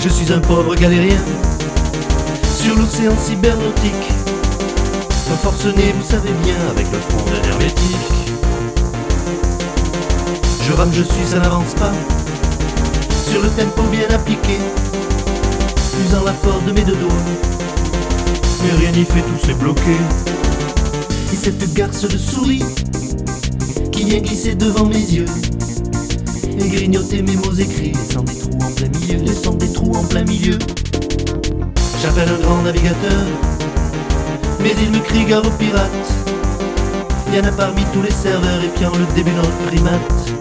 Je suis un pauvre galérien sur l'océan cybernétique. Un forcené, vous savez bien, avec le front d'un hermétique. Je rame, je suis, ça n'avance pas, sur le tempo bien appliqué, usant la force de mes deux doigts. Mais rien n'y fait, tout s'est bloqué. Et cette garce de souris qui vient glisser devant mes yeux et grignoter mes mots écrits, laissant des trous en plein milieu, laissant des trous en plein milieu. J'appelle un grand navigateur, mais il me crie gare aux pirates. Il y en a parmi tous les serveurs épiant le début de notre primate.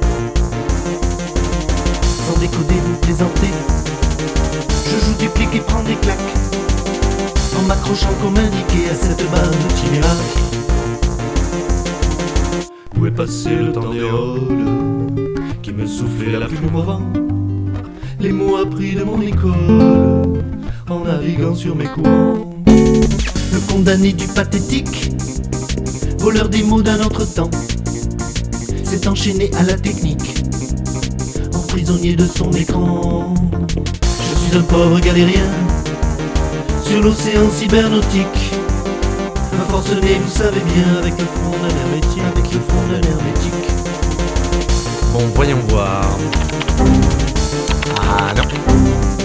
Sans décoder, vous plaisantez, je joue du clic et prends des claques, en m'accrochant comme indiqué à cette barre de Chimirac. Où est passé le temps des rôles qui me soufflait la plume au vent, les mots appris de mon école en naviguant sur mes courants. Le condamné du pathétique, voleur des mots d'un autre temps, s'est enchaîné à la technique, en prisonnier de son écran. Je suis un pauvre galérien sur l'océan cybernétique, un forcené, vous savez bien, avec le front d'un hermétique, avec le front d'un hermétique. Bon, voyons voir. Ah non.